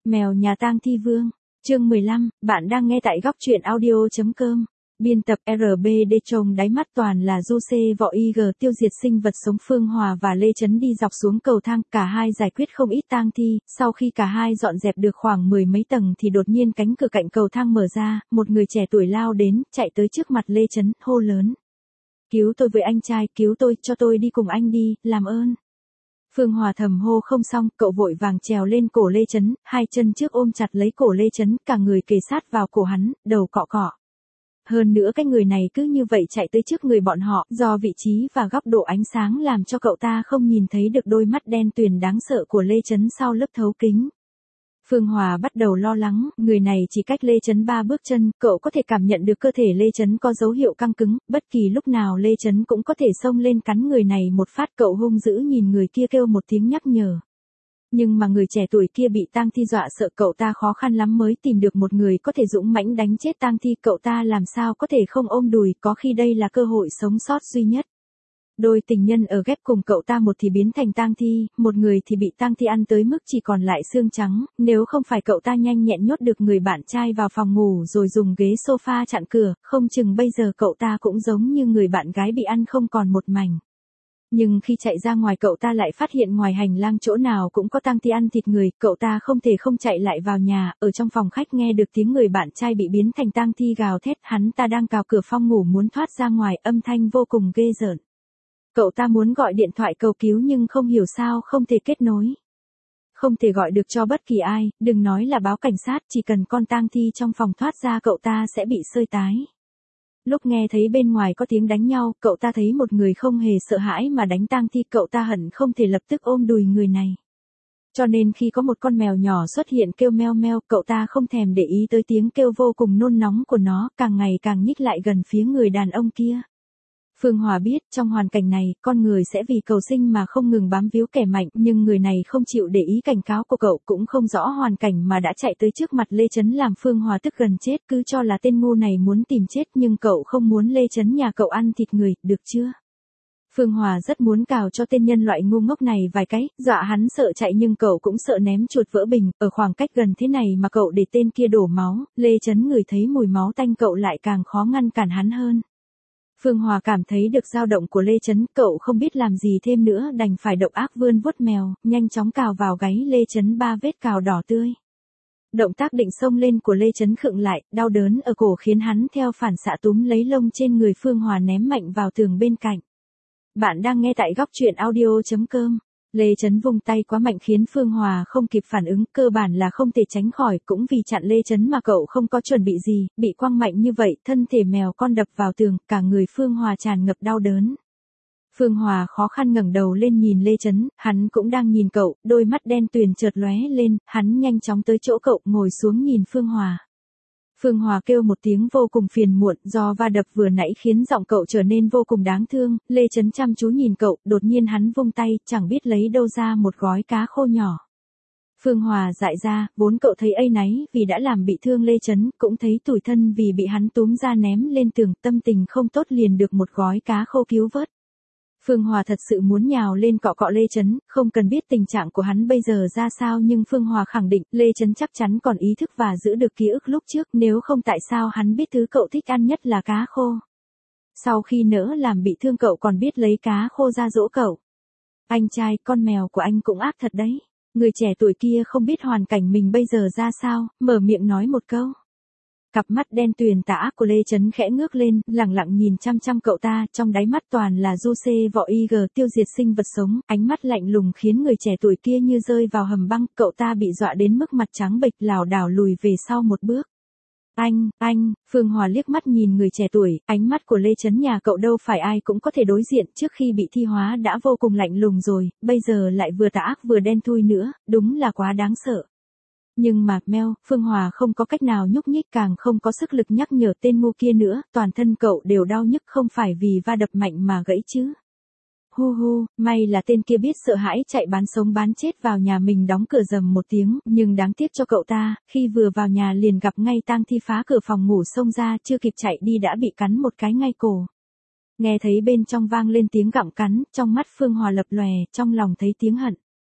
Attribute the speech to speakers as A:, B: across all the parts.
A: Mèo nhà tang thi vương. Chương 15, bạn đang nghe tại góc truyện audio.com. Biên tập RBD. Trông đáy mắt toàn là du xê vọ IG tiêu diệt sinh vật sống. Phương Hòa và Lê Chấn đi dọc xuống cầu thang, cả hai giải quyết không ít tang thi. Sau khi cả hai dọn dẹp được khoảng 10 mấy tầng thì đột nhiên cánh cửa cạnh cầu thang mở ra, một người trẻ tuổi lao đến, chạy tới trước mặt Lê Chấn, hô lớn. Cứu tôi với anh trai, cứu tôi, cho tôi đi cùng anh đi, làm ơn. Phương Hòa thầm hô không xong, cậu vội vàng trèo lên cổ Lê Chấn, hai chân trước ôm chặt lấy cổ Lê Chấn, cả người kề sát vào cổ hắn, đầu cọ cọ. Hơn nữa cái người này cứ như vậy chạy tới trước người bọn họ, do vị trí và góc độ ánh sáng làm cho cậu ta không nhìn thấy được đôi mắt đen tuyền đáng sợ của Lê Chấn sau lớp thấu kính. Phương Hòa bắt đầu lo lắng, người này chỉ cách Lê Chấn 3 bước chân, cậu có thể cảm nhận được cơ thể Lê Chấn có dấu hiệu căng cứng, bất kỳ lúc nào Lê Chấn cũng có thể xông lên cắn người này một phát. Cậu hung dữ nhìn người kia kêu một tiếng nhắc nhở. Nhưng mà người trẻ tuổi kia bị tang thi dọa sợ, cậu ta khó khăn lắm mới tìm được một người có thể dũng mãnh đánh chết tang thi, cậu ta làm sao có thể không ôm đùi, có khi đây là cơ hội sống sót duy nhất. Đôi tình nhân ở ghép cùng cậu ta, một thì biến thành tang thi, một người thì bị tang thi ăn tới mức chỉ còn lại xương trắng, nếu không phải cậu ta nhanh nhẹn nhốt được người bạn trai vào phòng ngủ rồi dùng ghế sofa chặn cửa, không chừng bây giờ cậu ta cũng giống như người bạn gái bị ăn không còn một mảnh. Nhưng khi chạy ra ngoài cậu ta lại phát hiện ngoài hành lang chỗ nào cũng có tang thi ăn thịt người, cậu ta không thể không chạy lại vào nhà, ở trong phòng khách nghe được tiếng người bạn trai bị biến thành tang thi gào thét, hắn ta đang cào cửa phòng ngủ muốn thoát ra ngoài, âm thanh vô cùng ghê rợn. Cậu ta muốn gọi điện thoại cầu cứu nhưng không hiểu sao không thể kết nối. Không thể gọi được cho bất kỳ ai, đừng nói là báo cảnh sát, chỉ cần con tang thi trong phòng thoát ra cậu ta sẽ bị sơi tái. Lúc nghe thấy bên ngoài có tiếng đánh nhau, cậu ta thấy một người không hề sợ hãi mà đánh tang thi, cậu ta hận không thể lập tức ôm đùi người này. Cho nên khi có một con mèo nhỏ xuất hiện kêu meo meo, cậu ta không thèm để ý tới tiếng kêu vô cùng nôn nóng của nó, càng ngày càng nhích lại gần phía người đàn ông kia. Phương Hòa biết, trong hoàn cảnh này, con người sẽ vì cầu sinh mà không ngừng bám víu kẻ mạnh, nhưng người này không chịu để ý cảnh cáo của cậu, cũng không rõ hoàn cảnh mà đã chạy tới trước mặt Lê Chấn, làm Phương Hòa tức gần chết, cứ cho là tên ngu này muốn tìm chết, nhưng cậu không muốn Lê Chấn nhà cậu ăn thịt người, được chưa? Phương Hòa rất muốn cào cho tên nhân loại ngu ngốc này vài cái, dọa hắn sợ chạy, nhưng cậu cũng sợ ném chuột vỡ bình, ở khoảng cách gần thế này mà cậu để tên kia đổ máu, Lê Chấn ngửi thấy mùi máu tanh cậu lại càng khó ngăn cản hắn hơn. Phương Hòa cảm thấy được dao động của Lê Chấn, cậu không biết làm gì thêm nữa, đành phải độc ác vươn vuốt mèo, nhanh chóng cào vào gáy Lê Chấn 3 vết cào đỏ tươi. Động tác định xông lên của Lê Chấn khựng lại, đau đớn ở cổ khiến hắn theo phản xạ túm lấy lông trên người Phương Hòa ném mạnh vào tường bên cạnh. Bạn đang nghe tại góc truyện audio.com. Lê Chấn vung tay quá mạnh khiến Phương Hòa không kịp phản ứng, cơ bản là không thể tránh khỏi, cũng vì chặn Lê Chấn mà cậu không có chuẩn bị gì, bị quăng mạnh như vậy, thân thể mèo con đập vào tường, cả người Phương Hòa tràn ngập đau đớn. Phương Hòa khó khăn ngẩng đầu lên nhìn Lê Chấn, hắn cũng đang nhìn cậu, đôi mắt đen tuyền chợt lóe lên, hắn nhanh chóng tới chỗ cậu, ngồi xuống nhìn Phương Hòa. Phương Hòa kêu một tiếng vô cùng phiền muộn, do va đập vừa nãy khiến giọng cậu trở nên vô cùng đáng thương. Lê Chấn chăm chú nhìn cậu, đột nhiên hắn vung tay, chẳng biết lấy đâu ra một gói cá khô nhỏ. Phương Hòa dại ra, vốn cậu thấy áy náy vì đã làm bị thương Lê Chấn, cũng thấy tủi thân vì bị hắn túm ra ném lên tường, tâm tình không tốt liền được một gói cá khô cứu vớt. Phương Hòa thật sự muốn nhào lên cọ cọ Lê Chấn, không cần biết tình trạng của hắn bây giờ ra sao, nhưng Phương Hòa khẳng định Lê Chấn chắc chắn còn ý thức và giữ được ký ức lúc trước, nếu không tại sao hắn biết thứ cậu thích ăn nhất là cá khô. Sau khi nỡ làm bị thương cậu còn biết lấy cá khô ra dỗ cậu. Anh trai, con mèo của anh cũng ác thật đấy. Người trẻ tuổi kia không biết hoàn cảnh mình bây giờ ra sao, mở miệng nói một câu. Cặp mắt đen tuyền tà ác của Lê Chấn khẽ ngước lên, lẳng lặng nhìn chăm chăm cậu ta, trong đáy mắt toàn là du xê vọ IG tiêu diệt sinh vật sống, ánh mắt lạnh lùng khiến người trẻ tuổi kia như rơi vào hầm băng, cậu ta bị dọa đến mức mặt trắng bệch, lảo đảo lùi về sau một bước. Anh, Phương Hòa liếc mắt nhìn người trẻ tuổi, ánh mắt của Lê Chấn nhà cậu đâu phải ai cũng có thể đối diện, trước khi bị thi hóa đã vô cùng lạnh lùng rồi, bây giờ lại vừa tà ác vừa đen thui nữa, đúng là quá đáng sợ. Nhưng mà, Phương Hòa không có cách nào nhúc nhích, càng không có sức lực nhắc nhở tên ngu kia nữa, toàn thân cậu đều đau nhức, không phải vì va đập mạnh mà gãy chứ. Hu, may là tên kia biết sợ hãi chạy bán sống bán chết vào nhà mình, đóng cửa rầm một tiếng, nhưng đáng tiếc cho cậu ta, khi vừa vào nhà liền gặp ngay tang thi phá cửa phòng ngủ xông ra, chưa kịp chạy đi đã bị cắn một cái ngay cổ. Nghe thấy bên trong vang lên tiếng gặm cắn, trong mắt Phương Hòa lập lòe, trong lòng thấy tiếng hận.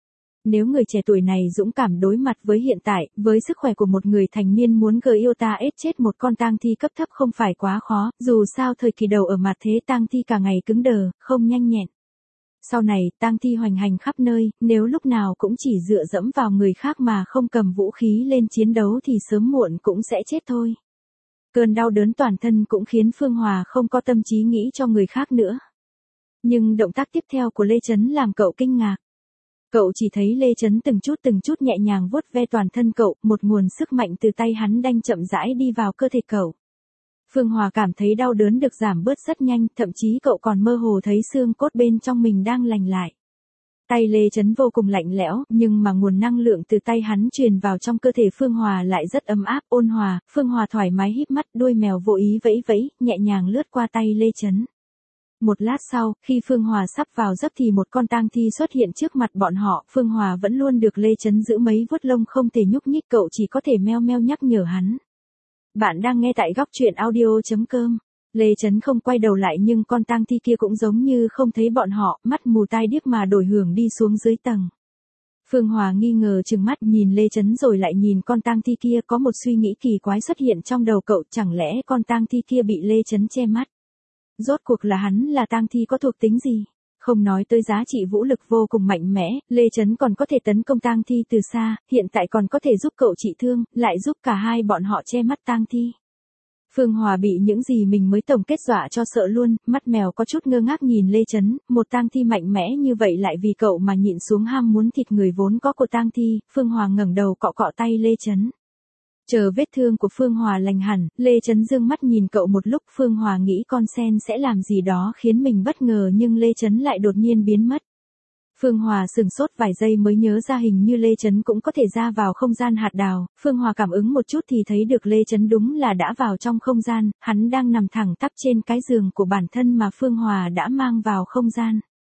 A: Nếu người trẻ tuổi này dũng cảm đối mặt với hiện tại, với sức khỏe của một người thành niên muốn Gyota ết chết một con tang thi cấp thấp không phải quá khó, dù sao thời kỳ đầu ở mặt thế tang thi cả ngày cứng đờ, không nhanh nhẹn. Sau này, tang thi hoành hành khắp nơi, nếu lúc nào cũng chỉ dựa dẫm vào người khác mà không cầm vũ khí lên chiến đấu thì sớm muộn cũng sẽ chết thôi. Cơn đau đớn toàn thân cũng khiến Phương Hòa không có tâm trí nghĩ cho người khác nữa. Nhưng động tác tiếp theo của Lê Chấn làm cậu kinh ngạc. Cậu chỉ thấy Lê Chấn từng chút nhẹ nhàng vuốt ve toàn thân cậu, một nguồn sức mạnh từ tay hắn đanh chậm rãi đi vào cơ thể cậu. Phương Hòa cảm thấy đau đớn được giảm bớt rất nhanh, thậm chí cậu còn mơ hồ thấy xương cốt bên trong mình đang lành lại. Tay Lê Chấn vô cùng lạnh lẽo, nhưng mà nguồn năng lượng từ tay hắn truyền vào trong cơ thể Phương Hòa lại rất ấm áp, ôn hòa. Phương Hòa thoải mái híp mắt, đuôi mèo vô ý vẫy vẫy, nhẹ nhàng lướt qua tay Lê Chấn. Một lát sau, khi Phương Hòa sắp vào giấc thì một con tang thi xuất hiện trước mặt bọn họ. Phương Hòa vẫn luôn được Lê Chấn giữ mấy vuốt lông không thể nhúc nhích, cậu chỉ có thể meo meo nhắc nhở hắn. Bạn đang nghe tại góc truyện audio.com. Lê Chấn không quay đầu lại nhưng con tang thi kia cũng giống như không thấy bọn họ, mắt mù tai điếc mà đổi hướng đi xuống dưới tầng. Phương Hòa nghi ngờ trừng mắt nhìn Lê Chấn rồi lại nhìn con tang thi kia, có một suy nghĩ kỳ quái xuất hiện trong đầu cậu, chẳng lẽ con tang thi kia bị Lê Chấn che mắt? Rốt cuộc là hắn là tang thi có thuộc tính gì? Không nói tới giá trị vũ lực vô cùng mạnh mẽ, Lê Chấn còn có thể tấn công tang thi từ xa, hiện tại còn có thể giúp cậu trị thương, lại giúp cả hai bọn họ che mắt tang thi. Phương Hòa bị những gì mình mới tổng kết dọa cho sợ luôn, mắt mèo có chút ngơ ngác nhìn Lê Chấn, một tang thi mạnh mẽ như vậy lại vì cậu mà nhịn xuống ham muốn thịt người vốn có của tang thi. Phương Hòa ngẩng đầu cọ cọ tay Lê Chấn. Chờ vết thương của Phương Hòa lành hẳn, Lê Chấn dương mắt nhìn cậu một lúc. Phương Hòa nghĩ con sen sẽ làm gì đó khiến mình bất ngờ nhưng Lê Chấn lại đột nhiên biến mất. Phương Hòa sửng sốt vài giây mới nhớ ra hình như Lê Chấn cũng có thể ra vào không gian hạt đào. Phương Hòa cảm ứng một chút thì thấy được Lê Chấn đúng là đã vào trong không gian, hắn đang nằm thẳng tắp trên cái giường của bản thân mà Phương Hòa đã mang vào không gian.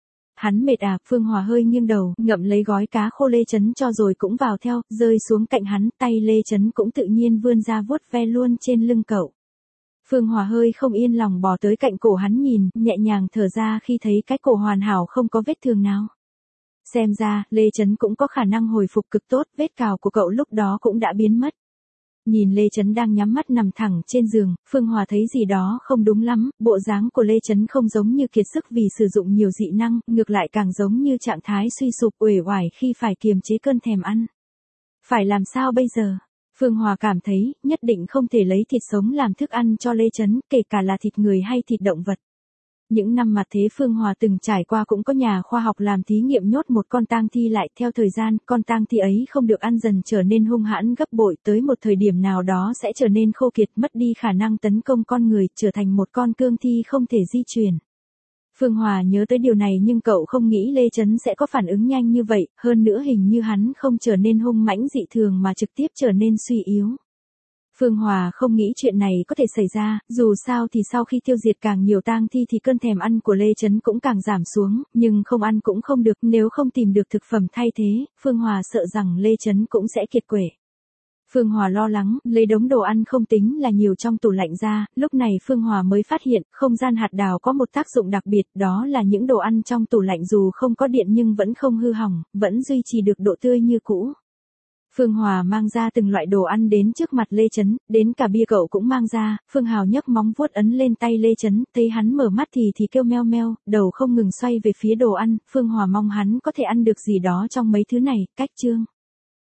A: Hắn mệt à? Phương Hòa hơi nghiêng đầu, ngậm lấy gói cá khô Lê Chấn cho rồi cũng vào theo, rơi xuống cạnh hắn, tay Lê Chấn cũng tự nhiên vươn ra vuốt ve luôn trên lưng cậu. Phương Hòa hơi không yên lòng bò tới cạnh cổ hắn nhìn, nhẹ nhàng thở ra khi thấy cái cổ hoàn hảo không có vết thương nào. Xem ra, Lê Chấn cũng có khả năng hồi phục cực tốt, vết cào của cậu lúc đó cũng đã biến mất. Nhìn Lê Chấn đang nhắm mắt nằm thẳng trên giường, Phương Hòa thấy gì đó không đúng lắm, bộ dáng của Lê Chấn không giống như kiệt sức vì sử dụng nhiều dị năng, ngược lại càng giống như trạng thái suy sụp uể oải khi phải kiềm chế cơn thèm ăn. Phải làm sao bây giờ? Phương Hòa cảm thấy, nhất định không thể lấy thịt sống làm thức ăn cho Lê Chấn, kể cả là thịt người hay thịt động vật. Những năm mặt thế Phương Hòa từng trải qua cũng có nhà khoa học làm thí nghiệm nhốt một con tang thi lại, theo thời gian, con tang thi ấy không được ăn dần trở nên hung hãn gấp bội, tới một thời điểm nào đó sẽ trở nên khô kiệt, mất đi khả năng tấn công con người, trở thành một con cương thi không thể di chuyển. Phương Hòa nhớ tới điều này nhưng cậu không nghĩ Lê Chấn sẽ có phản ứng nhanh như vậy, hơn nữa hình như hắn không trở nên hung mãnh dị thường mà trực tiếp trở nên suy yếu. Phương Hòa không nghĩ chuyện này có thể xảy ra, dù sao thì sau khi tiêu diệt càng nhiều tang thi thì cơn thèm ăn của Lê Chấn cũng càng giảm xuống, nhưng không ăn cũng không được, nếu không tìm được thực phẩm thay thế, Phương Hòa sợ rằng Lê Chấn cũng sẽ kiệt quệ. Phương Hòa lo lắng, lấy đống đồ ăn không tính là nhiều trong tủ lạnh ra, lúc này Phương Hòa mới phát hiện, không gian hạt đào có một tác dụng đặc biệt, đó là những đồ ăn trong tủ lạnh dù không có điện nhưng vẫn không hư hỏng, vẫn duy trì được độ tươi như cũ. Phương Hòa mang ra từng loại đồ ăn đến trước mặt Lê Chấn, đến cả bia cậu cũng mang ra. Phương Hào nhấc móng vuốt ấn lên tay Lê Chấn, thấy hắn mở mắt thì kêu meo meo, đầu không ngừng xoay về phía đồ ăn. Phương Hòa mong hắn có thể ăn được gì đó trong mấy thứ này. Cách chương